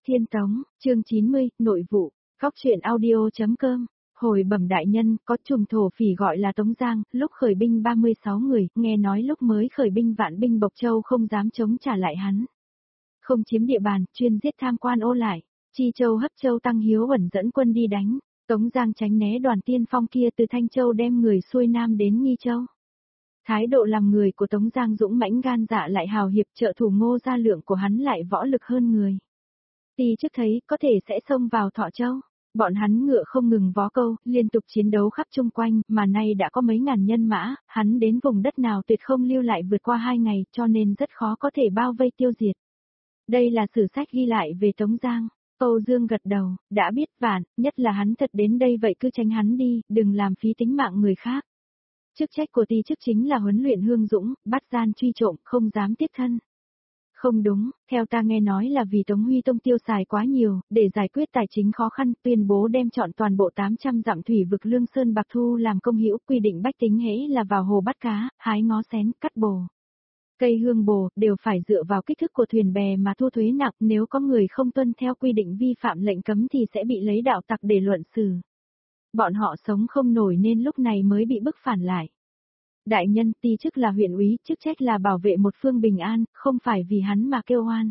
Thiên Tống, chương 90, nội vụ, góc truyện audio.com. Hồi bẩm đại nhân, có trùm thổ phỉ gọi là Tống Giang, lúc khởi binh 36 người, nghe nói lúc mới khởi binh vạn binh Bộc Châu không dám chống trả lại hắn. Không chiếm địa bàn, chuyên giết tham quan ô lại, Chi Châu Hấp Châu Tăng Hiếu ẩn dẫn quân đi đánh, Tống Giang tránh né đoàn tiên phong kia từ Thanh Châu đem người xuôi nam đến Nghi Châu. Thái độ làm người của Tống Giang dũng mãnh gan dạ lại hào hiệp, trợ thủ Ngô Gia Lượng của hắn lại võ lực hơn người. Ti trước thấy có thể sẽ xông vào Thọ Châu. Bọn hắn ngựa không ngừng vó câu, liên tục chiến đấu khắp chung quanh, mà nay đã có mấy ngàn nhân mã, hắn đến vùng đất nào tuyệt không lưu lại vượt qua 2 ngày, cho nên rất khó có thể bao vây tiêu diệt. Đây là sử sách ghi lại về Tống Giang. Âu Dương gật đầu, đã biết vạn, nhất là hắn thật đến đây vậy cứ tránh hắn đi, đừng làm phí tính mạng người khác. Chức trách của ti chức chính là huấn luyện hương dũng, bắt gian truy trộm, không dám tiếp thân. Không đúng, theo ta nghe nói là vì Tống Huy Tông tiêu xài quá nhiều, để giải quyết tài chính khó khăn, tuyên bố đem chọn toàn bộ 800 dặm thủy vực Lương Sơn Bạc Thu làm công hữu, quy định bách tính hễ là vào hồ bắt cá, hái ngó xén, cắt bồ. Cây hương bồ, đều phải dựa vào kích thước của thuyền bè mà thu thuế nặng, nếu có người không tuân theo quy định vi phạm lệnh cấm thì sẽ bị lấy đạo tặc để luận xử. Bọn họ sống không nổi nên lúc này mới bị bức phản lại. Đại nhân, ti chức là huyện úy, chức trách là bảo vệ một phương bình an, không phải vì hắn mà kêu oan.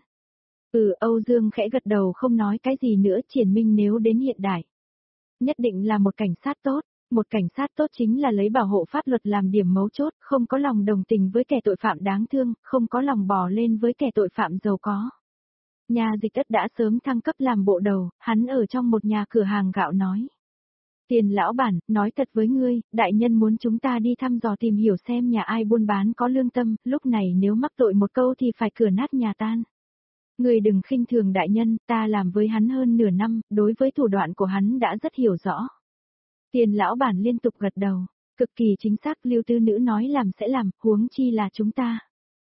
Âu Dương khẽ gật đầu không nói cái gì nữa, Triển Minh nếu đến hiện đại. Nhất định là một cảnh sát tốt, một cảnh sát tốt chính là lấy bảo hộ pháp luật làm điểm mấu chốt, không có lòng đồng tình với kẻ tội phạm đáng thương, không có lòng bò lên với kẻ tội phạm giàu có. Nhà Dịch Ất đã sớm thăng cấp làm bộ đầu, hắn ở trong một nhà cửa hàng gạo nói. Tiền lão bản, nói thật với ngươi, đại nhân muốn chúng ta đi thăm dò tìm hiểu xem nhà ai buôn bán có lương tâm, lúc này nếu mắc tội một câu thì phải cửa nát nhà tan. Ngươi đừng khinh thường đại nhân, ta làm với hắn hơn nửa năm, đối với thủ đoạn của hắn đã rất hiểu rõ. Tiền lão bản liên tục gật đầu, cực kỳ chính xác, Lưu Tư Nữ nói làm sẽ làm, huống chi là chúng ta.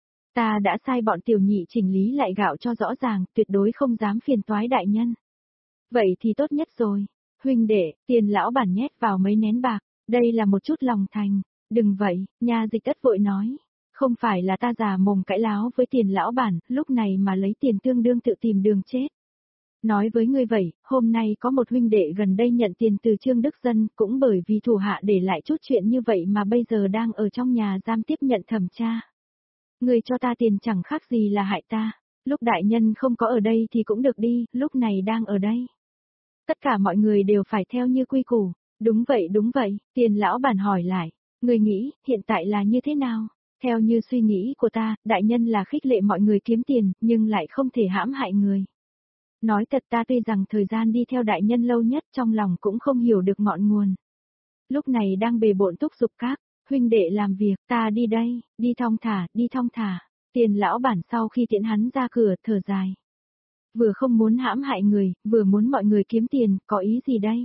Ta đã sai bọn tiểu nhị chỉnh lý lại gạo cho rõ ràng, tuyệt đối không dám phiền toái đại nhân. Vậy thì tốt nhất rồi. Huynh đệ, Tiền lão bản nhét vào mấy nén bạc, đây là một chút lòng thành, đừng vậy, nhà Dịch Ất vội nói, không phải là ta già mồm cãi láo với Tiền lão bản, lúc này mà lấy tiền tương đương tự tìm đường chết. Nói với ngươi vậy, hôm nay có một huynh đệ gần đây nhận tiền từ Trương Đức Dân, cũng bởi vì thủ hạ để lại chút chuyện như vậy mà bây giờ đang ở trong nhà giam tiếp nhận thẩm tra. Ngươi cho ta tiền chẳng khác gì là hại ta, lúc đại nhân không có ở đây thì cũng được đi, lúc này đang ở đây. Tất cả mọi người đều phải theo như quy củ. Đúng vậy, Tiền lão bản hỏi lại, người nghĩ, hiện tại là như thế nào? Theo như suy nghĩ của ta, đại nhân là khích lệ mọi người kiếm tiền, nhưng lại không thể hãm hại người. Nói thật ta tuy rằng thời gian đi theo đại nhân lâu nhất trong lòng cũng không hiểu được ngọn nguồn. Lúc này đang bề bộn thúc giục các huynh đệ làm việc, ta đi đây, đi thong thả. Tiền lão bản sau khi tiễn hắn ra cửa thở dài. Vừa không muốn hãm hại người, vừa muốn mọi người kiếm tiền, có ý gì đây?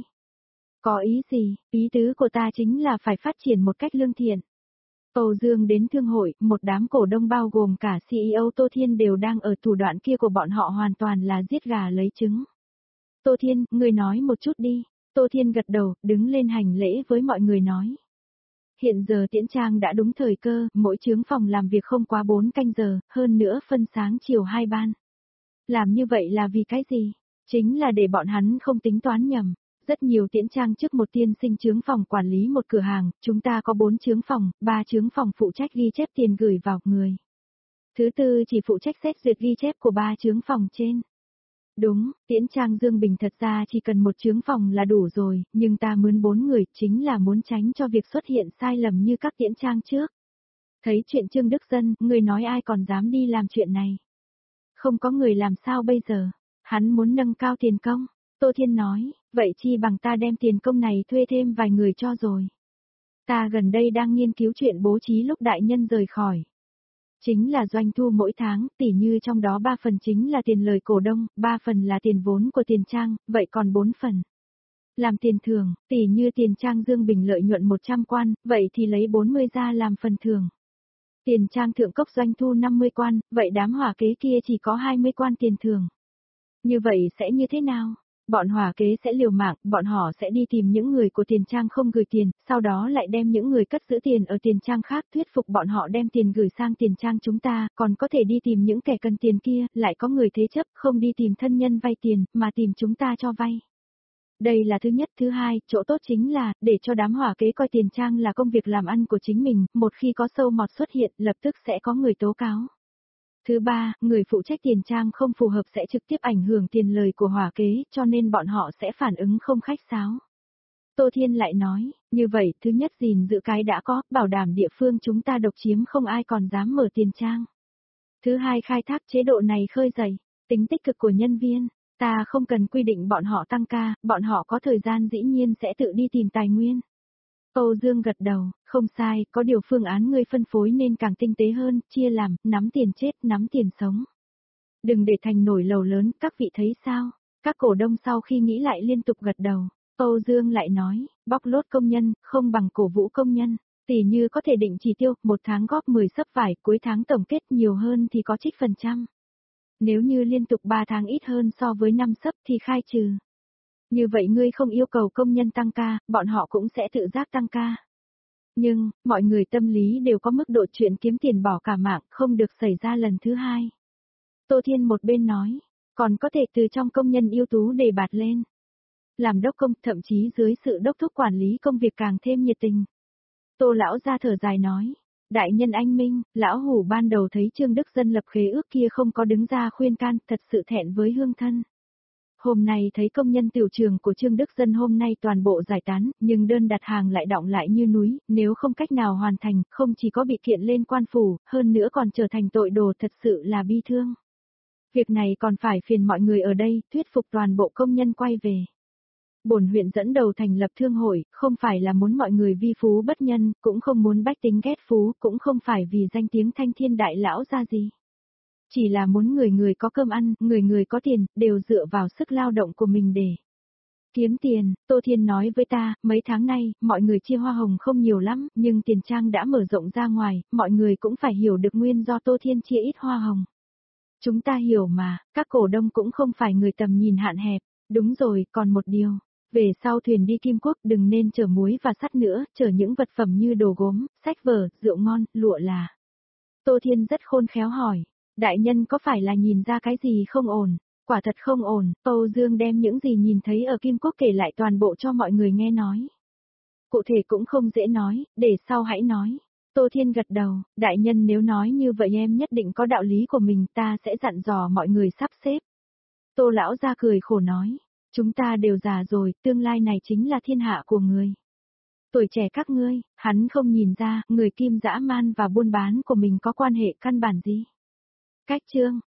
Có ý gì, ý tứ của ta chính là phải phát triển một cách lương thiện. Âu Dương đến thương hội, một đám cổ đông bao gồm cả CEO Tô Thiên đều đang ở thủ đoạn kia của bọn họ hoàn toàn là giết gà lấy trứng. Tô Thiên, người nói một chút đi. Tô Thiên gật đầu, đứng lên hành lễ với mọi người nói. Hiện giờ Tiễn Trang đã đúng thời cơ, mỗi chướng phòng làm việc không quá 4 canh giờ, hơn nữa phân sáng chiều 2 ban. Làm như vậy là vì cái gì? Chính là để bọn hắn không tính toán nhầm. Rất nhiều Tiễn Trang trước một tiên sinh chướng phòng quản lý một cửa hàng, chúng ta có 4 chướng phòng, 3 chướng phòng phụ trách ghi chép tiền gửi vào người. Thứ tư chỉ phụ trách xét duyệt ghi chép của 3 chướng phòng trên. Đúng, Tiễn Trang Dương Bình thật ra chỉ cần một chướng phòng là đủ rồi, nhưng ta mướn 4 người chính là muốn tránh cho việc xuất hiện sai lầm như các Tiễn Trang trước. Thấy chuyện Trương Đức Dân, người nói ai còn dám đi làm chuyện này. Không có người làm sao bây giờ, hắn muốn nâng cao tiền công. Tô Thiên nói, vậy chi bằng ta đem tiền công này thuê thêm vài người cho rồi. Ta gần đây đang nghiên cứu chuyện bố trí lúc đại nhân rời khỏi. Chính là doanh thu mỗi tháng, tỉ như trong đó 3 phần chính là tiền lời cổ đông, 3 phần là tiền vốn của Tiền Trang, vậy còn 4 phần. Làm tiền thưởng, tỉ như Tiền Trang Dương Bình lợi nhuận 100 quan, vậy thì lấy 40 ra làm phần thưởng. Tiền Trang Thượng Cốc doanh thu 50 quan, vậy đám hỏa kế kia chỉ có 20 quan tiền thưởng. Như vậy sẽ như thế nào? Bọn hỏa kế sẽ liều mạng, bọn họ sẽ đi tìm những người của tiền trang không gửi tiền, sau đó lại đem những người cất giữ tiền ở tiền trang khác thuyết phục bọn họ đem tiền gửi sang tiền trang chúng ta, còn có thể đi tìm những kẻ cần tiền kia, lại có người thế chấp, không đi tìm thân nhân vay tiền, mà tìm chúng ta cho vay. Đây là thứ nhất, thứ hai, chỗ tốt chính là, để cho đám hỏa kế coi tiền trang là công việc làm ăn của chính mình, một khi có sâu mọt xuất hiện, lập tức sẽ có người tố cáo. Thứ ba, người phụ trách tiền trang không phù hợp sẽ trực tiếp ảnh hưởng tiền lời của hỏa kế, cho nên bọn họ sẽ phản ứng không khách sáo. Tô Thiên lại nói, như vậy, thứ nhất gìn giữ cái đã có, bảo đảm địa phương chúng ta độc chiếm không ai còn dám mở tiền trang. Thứ hai, khai thác chế độ này khơi dậy tính tích cực của nhân viên. Ta không cần quy định bọn họ tăng ca, bọn họ có thời gian dĩ nhiên sẽ tự đi tìm tài nguyên. Âu Dương gật đầu, không sai, có điều phương án ngươi phân phối nên càng tinh tế hơn, chia làm, nắm tiền chết, nắm tiền sống. Đừng để thành nổi lầu lớn, các vị thấy sao? Các cổ đông sau khi nghĩ lại liên tục gật đầu. Âu Dương lại nói, bóc lốt công nhân, không bằng cổ vũ công nhân. Tỷ như có thể định chỉ tiêu, một tháng góp 10 xấp vải, cuối tháng tổng kết nhiều hơn thì có trích phần trăm. Nếu như liên tục 3 tháng ít hơn so với 5 xấp thì khai trừ. Như vậy ngươi không yêu cầu công nhân tăng ca, bọn họ cũng sẽ tự giác tăng ca. Nhưng, mọi người tâm lý đều có mức độ chuyện kiếm tiền bỏ cả mạng, không được xảy ra lần thứ hai. Tô Thiên một bên nói, còn có thể từ trong công nhân ưu tú đề bạt lên. Làm đốc công, thậm chí dưới sự đốc thúc quản lý công việc càng thêm nhiệt tình. Tô lão ra thở dài nói, đại nhân anh minh, lão hủ ban đầu thấy Trương Đức Dân lập khế ước kia không có đứng ra khuyên can, thật sự thẹn với hương thân. Hôm nay thấy công nhân tiểu trường của Trương Đức Dân hôm nay toàn bộ giải tán, nhưng đơn đặt hàng lại đọng lại như núi, nếu không cách nào hoàn thành, không chỉ có bị kiện lên quan phủ, hơn nữa còn trở thành tội đồ, thật sự là bi thương. Việc này còn phải phiền mọi người ở đây, thuyết phục toàn bộ công nhân quay về. Bổn huyện dẫn đầu thành lập thương hội, không phải là muốn mọi người vi phú bất nhân, cũng không muốn bách tính ghét phú, cũng không phải vì danh tiếng thanh thiên đại lão ra gì. Chỉ là muốn người người có cơm ăn, người người có tiền, đều dựa vào sức lao động của mình để kiếm tiền. Tô Thiên nói với ta, mấy tháng nay, mọi người chia hoa hồng không nhiều lắm, nhưng tiền trang đã mở rộng ra ngoài, mọi người cũng phải hiểu được nguyên do Tô Thiên chia ít hoa hồng. Chúng ta hiểu mà, các cổ đông cũng không phải người tầm nhìn hạn hẹp. Đúng rồi, còn một điều. Về sau thuyền đi Kim Quốc đừng nên chở muối và sắt nữa, chở những vật phẩm như đồ gốm, sách vở, rượu ngon, lụa là. Tô Thiên rất khôn khéo hỏi, đại nhân có phải là nhìn ra cái gì không ổn? Quả thật không ổn, Âu Dương đem những gì nhìn thấy ở Kim Quốc kể lại toàn bộ cho mọi người nghe nói. Cụ thể cũng không dễ nói, để sau hãy nói. Tô Thiên gật đầu, đại nhân nếu nói như vậy em nhất định có đạo lý của mình, ta sẽ dặn dò mọi người sắp xếp. Tô lão ra cười khổ nói, chúng ta đều già rồi, tương lai này chính là thiên hạ của người. Tuổi trẻ các ngươi, hắn không nhìn ra, người kim dã man và buôn bán của mình có quan hệ căn bản gì. Cách chương